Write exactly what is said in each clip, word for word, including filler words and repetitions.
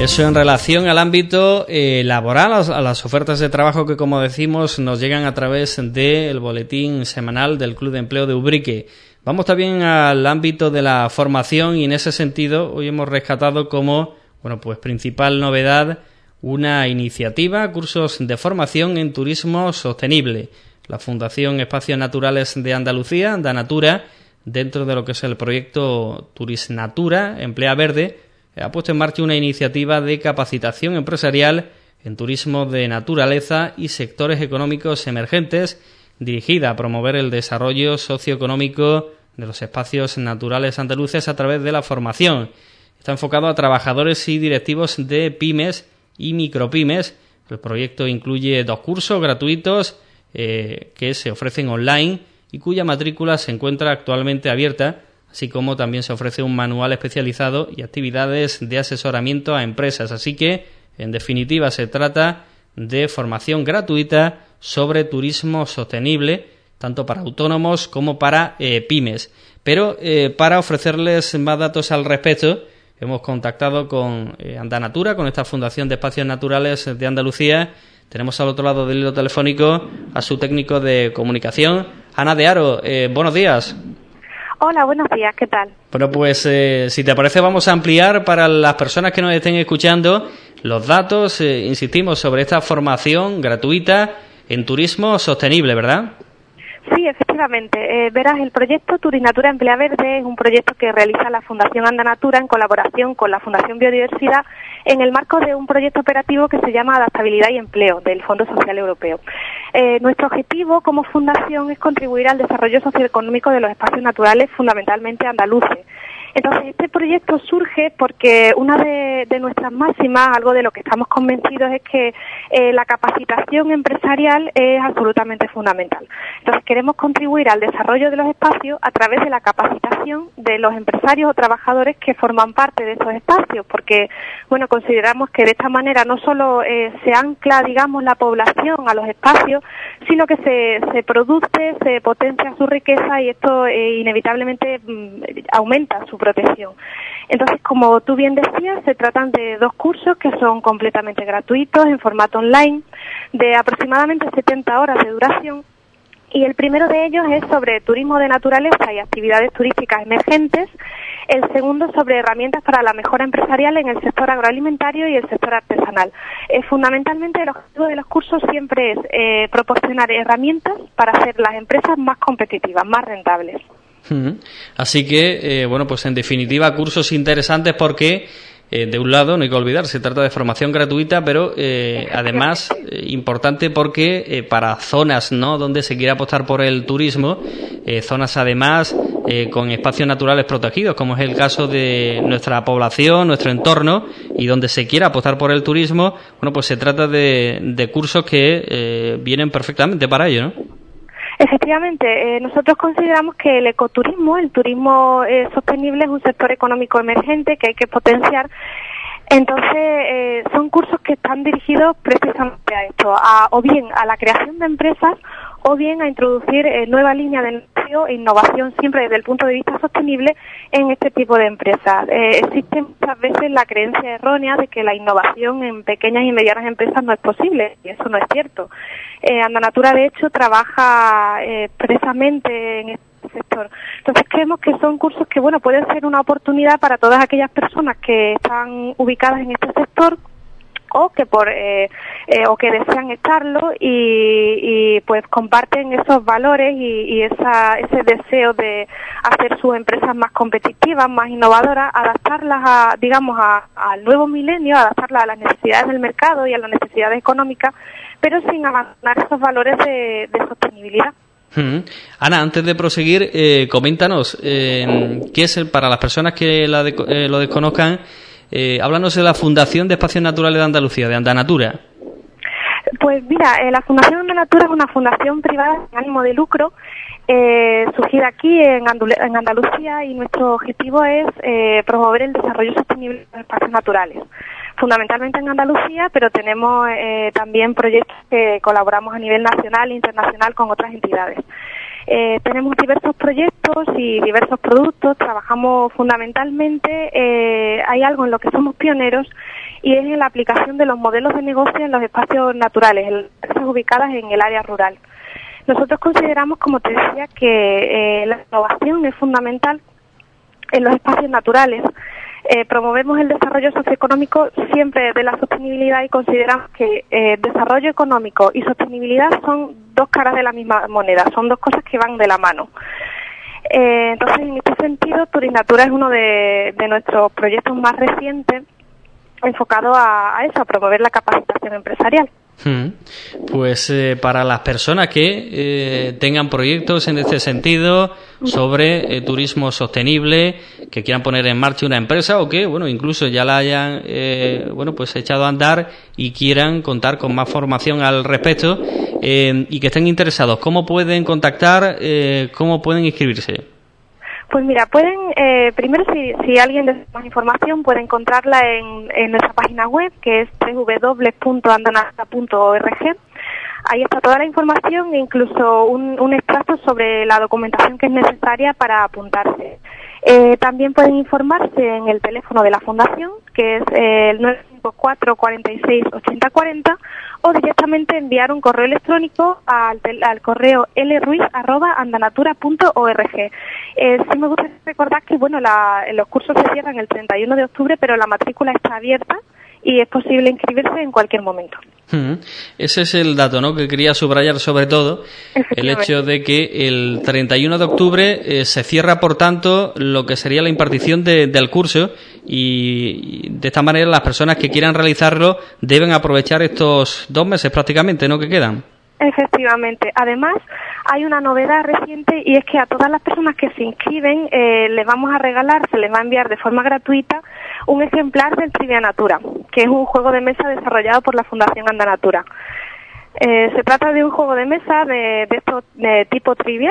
Eso en relación al ámbito eh, laboral, a las ofertas de trabajo que, como decimos, nos llegan a través del boletín semanal del Club de Empleo de Ubrique. Vamos también al ámbito de la formación y en ese sentido hoy hemos rescatado como bueno pues principal novedad una iniciativa, cursos de formación en turismo sostenible. La Fundación Espacios Naturales de Andalucía, Andanatura, dentro de lo que es el proyecto Turisnatura, Emplea Verde, ha puesto en marcha una iniciativa de capacitación empresarial en turismo de naturaleza y sectores económicos emergentes, dirigida a promover el desarrollo socioeconómico de los espacios naturales andaluces a través de la formación. Está enfocado a trabajadores y directivos de pymes y micropymes. El proyecto incluye dos cursos gratuitos eh, que se ofrecen online y cuya matrícula se encuentra actualmente abierta, así como también se ofrece un manual especializado y actividades de asesoramiento a empresas. Así que, en definitiva, se trata de formación gratuita sobre turismo sostenible, tanto para autónomos como para eh, pymes. Pero eh, para ofrecerles más datos al respecto, hemos contactado con eh, Andanatura, con esta Fundación de Espacios Naturales de Andalucía. Tenemos al otro lado del hilo telefónico a su técnico de comunicación, Ana de Aro. Eh, buenos días. Hola, buenos días, ¿qué tal? Bueno, pues eh, si te parece vamos a ampliar para las personas que nos estén escuchando los datos, eh, insistimos, sobre esta formación gratuita en turismo sostenible, ¿verdad? Sí, efectivamente. Eh, verás, el proyecto Turisnatura Emplea Verde es un proyecto que realiza la Fundación Andanatura en colaboración con la Fundación Biodiversidad en el marco de un proyecto operativo que se llama Adaptabilidad y Empleo del Fondo Social Europeo. Eh, nuestro objetivo como fundación es contribuir al desarrollo socioeconómico de los espacios naturales, fundamentalmente andaluces. Entonces, este proyecto surge porque una de, de nuestras máximas, algo de lo que estamos convencidos, es que eh, la capacitación empresarial es absolutamente fundamental. Entonces, queremos contribuir al desarrollo de los espacios a través de la capacitación de los empresarios o trabajadores que forman parte de esos espacios, porque, bueno, consideramos que de esta manera no solo eh, se ancla, digamos, la población a los espacios, sino que se, se produce, se potencia su riqueza y esto eh, inevitablemente mm, aumenta su protección. Entonces, como tú bien decías, se tratan de dos cursos que son completamente gratuitos en formato online, de aproximadamente setenta horas de duración, y el primero de ellos es sobre turismo de naturaleza y actividades turísticas emergentes, el segundo sobre herramientas para la mejora empresarial en el sector agroalimentario y el sector artesanal. Eh, fundamentalmente el objetivo de los cursos siempre es eh, proporcionar herramientas para hacer las empresas más competitivas, más rentables. Así que, eh, bueno, pues en definitiva, cursos interesantes porque, eh, de un lado, no hay que olvidar, se trata de formación gratuita, pero eh, además eh, importante porque eh, para zonas, ¿no?, donde se quiera apostar por el turismo, eh, zonas además eh, con espacios naturales protegidos, como es el caso de nuestra población, nuestro entorno, y donde se quiera apostar por el turismo, bueno, pues se trata de, de cursos que eh, vienen perfectamente para ello, ¿no? Efectivamente, eh, nosotros consideramos que el ecoturismo, el turismo eh, sostenible es un sector económico emergente que hay que potenciar. Entonces, eh, son cursos que están dirigidos precisamente a esto, a, o bien a la creación de empresas o bien a introducir eh, nuevas líneas de negocio e innovación siempre desde el punto de vista sostenible en este tipo de empresas. Eh, existe muchas veces la creencia errónea de que la innovación en pequeñas y medianas empresas no es posible, y eso no es cierto. Eh, Andanatura, de hecho, trabaja eh, precisamente en este sector. Entonces creemos que son cursos que, bueno, pueden ser una oportunidad para todas aquellas personas que están ubicadas en este sector o que por eh, eh, o que desean estarlo y, y pues comparten esos valores y, y esa, ese deseo de hacer sus empresas más competitivas, más innovadoras, adaptarlas a, digamos, a, al nuevo milenio, adaptarlas a las necesidades del mercado y a las necesidades económicas, pero sin abandonar esos valores de, de sostenibilidad. Hmm. Ana, antes de proseguir, eh, coméntanos eh, qué es el, para las personas que la de, eh, lo desconozcan. Eh, háblanos de la Fundación de Espacios Naturales de Andalucía, de Andanatura. Pues mira, eh, la Fundación Andanatura es una fundación privada sin ánimo de lucro, eh, surgida aquí en, Andul- en Andalucía, y nuestro objetivo es eh, promover el desarrollo sostenible de los espacios naturales, fundamentalmente en Andalucía, pero tenemos eh, también proyectos que colaboramos a nivel nacional e internacional con otras entidades. Eh, tenemos diversos proyectos y diversos productos, trabajamos fundamentalmente, eh, hay algo en lo que somos pioneros y es en la aplicación de los modelos de negocio en los espacios naturales, en empresas ubicadas en el área rural. Nosotros consideramos, como te decía, que eh, la innovación es fundamental en los espacios naturales. Eh, promovemos el desarrollo socioeconómico siempre de la sostenibilidad y consideramos que eh, desarrollo económico y sostenibilidad son dos caras de la misma moneda, son dos cosas que van de la mano. Eh, entonces, en este sentido, Turinatura es uno de, de nuestros proyectos más recientes enfocado a, a eso, a promover la capacitación empresarial. Hmm. Pues eh, para las personas que eh, tengan proyectos en este sentido sobre eh, turismo sostenible, que quieran poner en marcha una empresa o que, bueno, incluso ya la hayan, eh, bueno, pues echado a andar y quieran contar con más formación al respecto eh, y que estén interesados, ¿cómo pueden contactar? Eh, ¿Cómo pueden inscribirse? Pues mira, pueden, eh, primero si, si alguien desea más información puede encontrarla en, en nuestra página web, que es doble u doble u doble u punto andanatura punto org. Ahí está toda la información e incluso un, un extracto sobre la documentación que es necesaria para apuntarse. Eh, también pueden informarse en el teléfono de la Fundación, que es eh, el nueve cinco cuatro, cuatro seis, ocho cero cuatro cero, o directamente enviar un correo electrónico al, al correo lruiz arroba andanatura punto org. Eh, sí me gusta recordar que bueno, la, los cursos se cierran el treinta y uno de octubre, pero la matrícula está abierta y es posible inscribirse en cualquier momento. Hmm. Ese es el dato, ¿no?, que quería subrayar sobre todo, el hecho de que el treinta y uno de octubre eh, se cierra, por tanto, lo que sería la impartición de, del curso y, y de esta manera las personas que quieran realizarlo deben aprovechar estos dos meses prácticamente, ¿no?, que quedan. Efectivamente. Además, hay una novedad reciente y es que a todas las personas que se inscriben eh, les vamos a regalar, se les va a enviar de forma gratuita un ejemplar del Trivia Natura, que es un juego de mesa desarrollado por la Fundación Andanatura. Eh, se trata de un juego de mesa de, de, esto, de tipo trivial,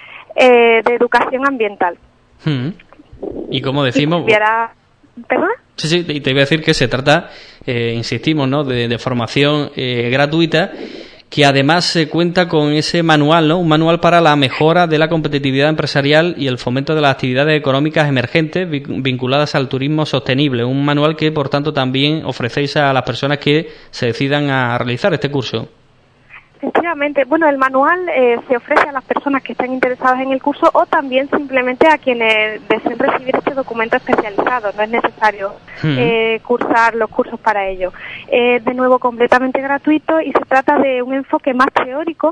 eh, de educación ambiental. Hmm. Y como decimos... ¿Perdón? Sí, sí, y te iba a decir que se trata, eh, insistimos, ¿no?, de, de formación eh, gratuita, que además se cuenta con ese manual, ¿no?, un manual para la mejora de la competitividad empresarial y el fomento de las actividades económicas emergentes vinculadas al turismo sostenible. Un manual que, por tanto, también ofrecéis a las personas que se decidan a realizar este curso. Efectivamente. Bueno, el manual eh, se ofrece a las personas que estén interesadas en el curso o también simplemente a quienes deseen recibir este documento especializado. No es necesario hmm. eh, cursar los cursos para ello. Es de nuevo completamente gratuito y se trata de un enfoque más teórico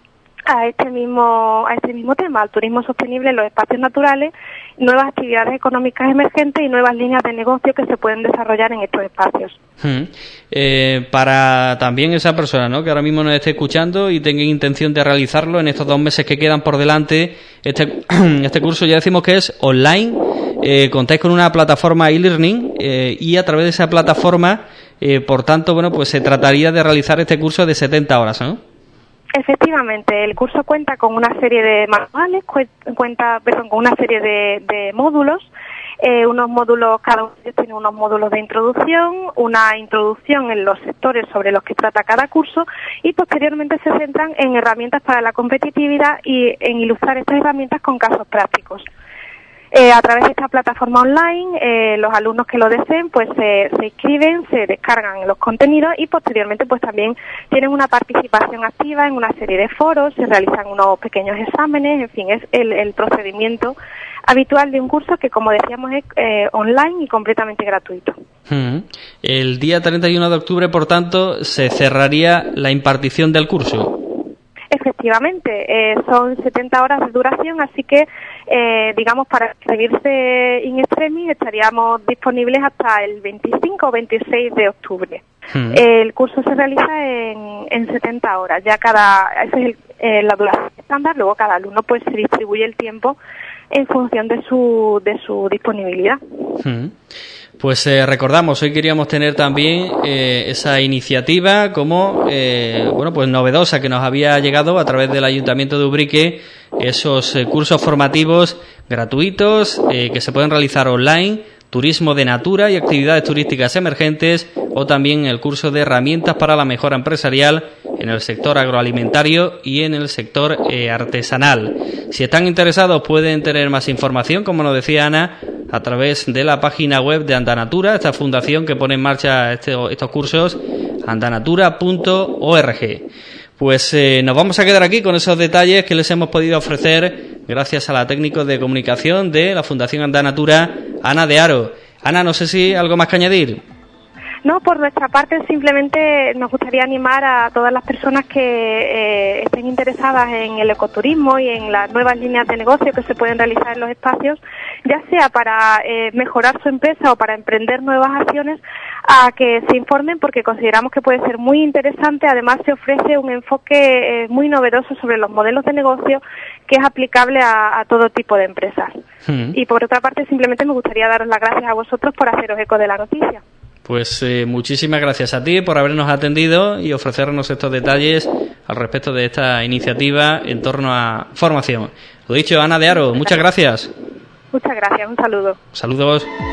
a este mismo a este mismo tema, al turismo sostenible en los espacios naturales, nuevas actividades económicas emergentes y nuevas líneas de negocio que se pueden desarrollar en estos espacios. Hmm. Eh, para también esa persona, ¿no?, que ahora mismo nos esté escuchando y tenga intención de realizarlo en estos dos meses que quedan por delante, este, este curso ya decimos que es online, eh, contáis con una plataforma e-learning eh, y a través de esa plataforma, eh, por tanto, bueno, pues se trataría de realizar este curso de setenta horas, ¿no? Efectivamente, el curso cuenta con una serie de manuales, cuenta, perdón, con una serie de, de módulos, eh, unos módulos, cada uno tiene unos módulos de introducción, una introducción en los sectores sobre los que trata cada curso y posteriormente se centran en herramientas para la competitividad y en ilustrar estas herramientas con casos prácticos. Eh, a través de esta plataforma online, eh, los alumnos que lo deseen, pues eh, se inscriben, se descargan los contenidos y posteriormente, pues también tienen una participación activa en una serie de foros, se realizan unos pequeños exámenes, en fin, es el, el procedimiento habitual de un curso que, como decíamos, es eh, online y completamente gratuito. Hmm. El día treinta y uno de octubre, por tanto, se cerraría la impartición del curso. Efectivamente, eh, son setenta horas de duración, así que, eh, digamos, para inscribirse in extremis estaríamos disponibles hasta el veinticinco o veintiséis de octubre. Hmm. Eh, el curso se realiza en, en setenta horas, ya cada, esa es el, eh, la duración estándar, luego cada alumno pues se distribuye el tiempo en función de su, de su disponibilidad. Hmm. Pues eh, recordamos, hoy queríamos tener también eh, esa iniciativa como, eh, bueno, pues novedosa que nos había llegado a través del Ayuntamiento de Ubrique, esos eh, cursos formativos gratuitos eh, que se pueden realizar online, turismo de natura y actividades turísticas emergentes, o también el curso de herramientas para la mejora empresarial en el sector agroalimentario y en el sector eh, artesanal. Si están interesados pueden tener más información, como nos decía Ana, a través de la página web de Andanatura, esta fundación que pone en marcha este, estos cursos, andanatura punto org. Pues eh, nos vamos a quedar aquí con esos detalles que les hemos podido ofrecer gracias a la técnico de comunicación de la Fundación Andanatura, Ana de Haro. Ana, no sé si algo más que añadir. No, por nuestra parte simplemente nos gustaría animar a todas las personas que eh, estén interesadas en el ecoturismo y en las nuevas líneas de negocio que se pueden realizar en los espacios, ya sea para eh, mejorar su empresa o para emprender nuevas acciones, a que se informen porque consideramos que puede ser muy interesante. Además se ofrece un enfoque eh, muy novedoso sobre los modelos de negocio que es aplicable a, a todo tipo de empresas. Mm. Y por otra parte simplemente me gustaría daros las gracias a vosotros por haceros eco de la noticia. Pues eh, muchísimas gracias a ti por habernos atendido y ofrecernos estos detalles al respecto de esta iniciativa en torno a formación. Lo dicho, Ana de Haro, muchas gracias. Muchas gracias, un saludo. Saludos.